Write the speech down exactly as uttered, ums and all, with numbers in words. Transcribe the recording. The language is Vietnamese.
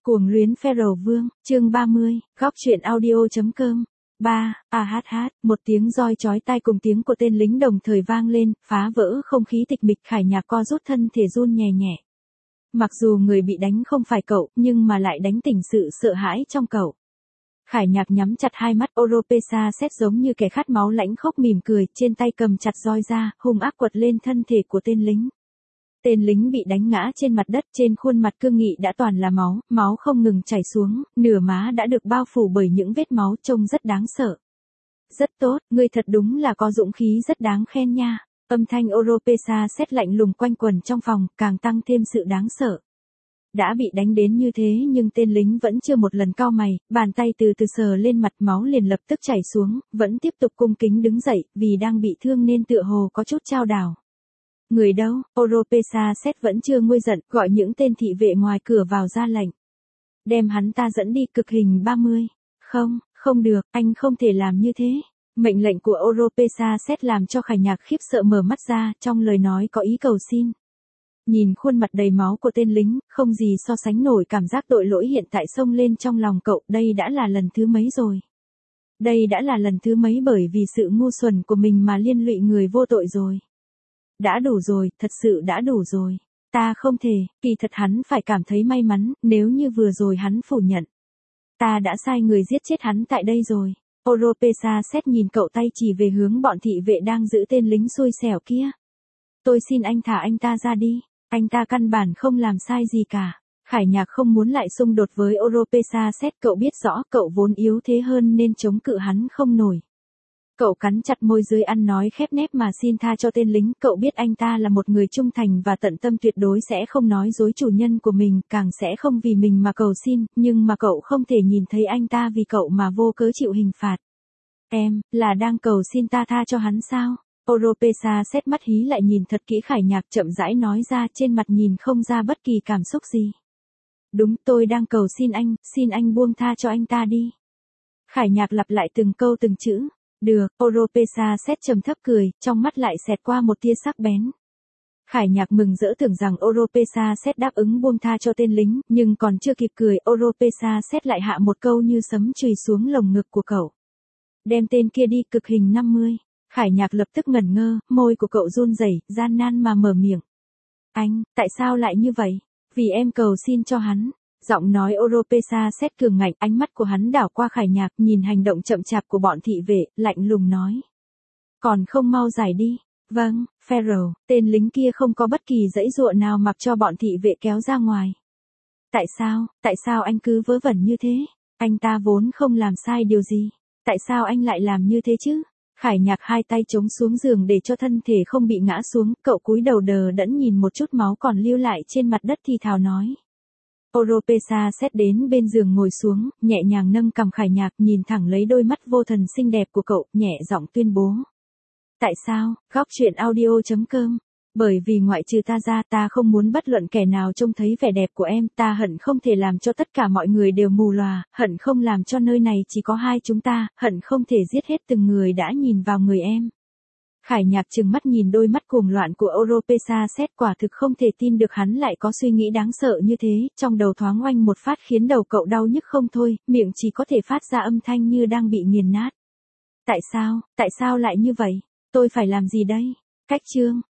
Cuồng luyến Pharaoh Vương, chương ba mươi, góc truyện audio.com. ba. A hát hát, một tiếng roi chói tai cùng tiếng của tên lính đồng thời vang lên, phá vỡ không khí tịch mịch. Khải Nhạc co rút thân thể run nhẹ nhẹ. Mặc dù người bị đánh không phải cậu, nhưng mà lại đánh tỉnh sự sợ hãi trong cậu. Khải Nhạc nhắm chặt hai mắt, Oropesa xét giống như kẻ khát máu lãnh khốc mỉm cười, trên tay cầm chặt roi ra, hung ác quật lên thân thể của tên lính. Tên lính bị đánh ngã trên mặt đất, trên khuôn mặt cương nghị đã toàn là máu, máu không ngừng chảy xuống, nửa má đã được bao phủ bởi những vết máu trông rất đáng sợ. Rất tốt, ngươi thật đúng là có dũng khí rất đáng khen nha. Âm thanh Oropesa xét lạnh lùng quanh quẩn trong phòng, càng tăng thêm sự đáng sợ. Đã bị đánh đến như thế nhưng tên lính vẫn chưa một lần cau mày, bàn tay từ từ sờ lên mặt, máu liền lập tức chảy xuống, vẫn tiếp tục cung kính đứng dậy, vì đang bị thương nên tựa hồ có chút chao đảo. Người đâu? Oropesa xét vẫn chưa nguôi giận, gọi những tên thị vệ ngoài cửa vào ra lệnh. Đem hắn ta dẫn đi cực hình ba mươi. Không, không được, anh không thể làm như thế. Mệnh lệnh của Oropesa xét làm cho Khải Nhạc khiếp sợ mở mắt ra, trong lời nói có ý cầu xin. Nhìn khuôn mặt đầy máu của tên lính, không gì so sánh nổi cảm giác tội lỗi hiện tại xông lên trong lòng cậu, đây đã là lần thứ mấy rồi. Đây đã là lần thứ mấy bởi vì sự ngu xuẩn của mình mà liên lụy người vô tội rồi. Đã đủ rồi, thật sự đã đủ rồi. Ta không thể, kỳ thật hắn phải cảm thấy may mắn, nếu như vừa rồi hắn phủ nhận. Ta đã sai người giết chết hắn tại đây rồi. Oropesa xét nhìn cậu, tay chỉ về hướng bọn thị vệ đang giữ tên lính xui xẻo kia. Tôi xin anh thả anh ta ra đi, anh ta căn bản không làm sai gì cả. Khải Nhạc không muốn lại xung đột với Oropesa xét, cậu biết rõ cậu vốn yếu thế hơn nên chống cự hắn không nổi. Cậu cắn chặt môi dưới ăn nói khép nép mà xin tha cho tên lính, cậu biết anh ta là một người trung thành và tận tâm, tuyệt đối sẽ không nói dối chủ nhân của mình, càng sẽ không vì mình mà cầu xin, nhưng mà cậu không thể nhìn thấy anh ta vì cậu mà vô cớ chịu hình phạt. Em, là đang cầu xin ta tha cho hắn sao? Oropesa xét mắt hí lại nhìn thật kỹ Khải Nhạc, chậm rãi nói ra, trên mặt nhìn không ra bất kỳ cảm xúc gì. Đúng, tôi đang cầu xin anh, xin anh buông tha cho anh ta đi. Khải Nhạc lặp lại từng câu từng chữ. Được, Oropesa xét trầm thấp cười, trong mắt lại xẹt qua một tia sắc bén. Khải Nhạc mừng rỡ tưởng rằng Oropesa xét đáp ứng buông tha cho tên lính, nhưng còn chưa kịp cười, Oropesa xét lại hạ một câu như sấm chùy xuống lồng ngực của cậu. Đem tên kia đi cực hình năm mươi. Khải Nhạc lập tức ngẩn ngơ, môi của cậu run rẩy, gian nan mà mở miệng. Anh, tại sao lại như vậy? Vì em cầu xin cho hắn. Giọng nói Oropesa xét cường ngạnh, ánh mắt của hắn đảo qua Khải Nhạc, nhìn hành động chậm chạp của bọn thị vệ, lạnh lùng nói. Còn không mau giải đi. Vâng, Pharaoh, tên lính kia không có bất kỳ dãy dụa nào mặc cho bọn thị vệ kéo ra ngoài. Tại sao, tại sao anh cứ vớ vẩn như thế? Anh ta vốn không làm sai điều gì. Tại sao anh lại làm như thế chứ? Khải Nhạc hai tay chống xuống giường để cho thân thể không bị ngã xuống, cậu cúi đầu đờ đẫn nhìn một chút máu còn lưu lại trên mặt đất thì thào nói. Oropesa xét đến bên giường ngồi xuống, nhẹ nhàng nâng cằm Khải Nhạc, nhìn thẳng lấy đôi mắt vô thần xinh đẹp của cậu, nhẹ giọng tuyên bố. Tại sao? Góc truyện audio.com. Bởi vì ngoại trừ ta ra, ta không muốn bất luận kẻ nào trông thấy vẻ đẹp của em, ta hận không thể làm cho tất cả mọi người đều mù lòa, hận không làm cho nơi này chỉ có hai chúng ta, hận không thể giết hết từng người đã nhìn vào người em. Khải Nhạc trừng mắt nhìn đôi mắt cuồng loạn của Oropesa xét, quả thực không thể tin được hắn lại có suy nghĩ đáng sợ như thế, trong đầu thoáng oanh một phát khiến đầu cậu đau nhức không thôi, miệng chỉ có thể phát ra âm thanh như đang bị nghiền nát. Tại sao, tại sao lại như vậy? Tôi phải làm gì đây? Cách chương,